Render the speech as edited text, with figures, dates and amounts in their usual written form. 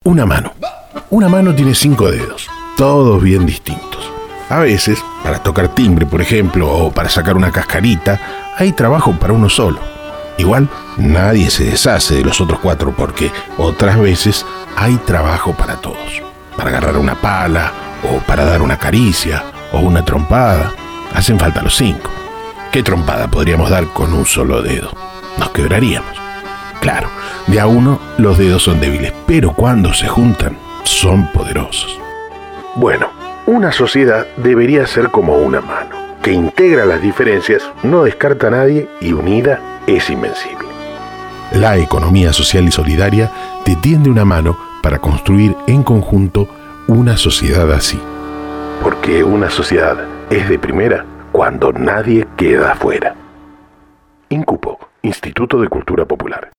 Una mano. Una mano tiene 5 dedos, todos bien distintos. A veces, para tocar timbre, por ejemplo, o para sacar una cascarita, hay trabajo para uno solo. Igual, nadie se deshace de los otros 4 porque otras veces hay trabajo para todos. Para agarrar una pala, o para dar una caricia, o una trompada. Hacen falta los 5. ¿Qué trompada podríamos dar con un solo dedo? Nos quebraríamos. Claro, de a uno los dedos son débiles, pero cuando se juntan, son poderosos. Bueno, una sociedad debería ser como una mano, que integra las diferencias, no descarta a nadie y unida es invencible. La economía social y solidaria te tiende una mano para construir en conjunto una sociedad así. Porque una sociedad es de primera cuando nadie queda afuera. INCUPO, Instituto de Cultura Popular.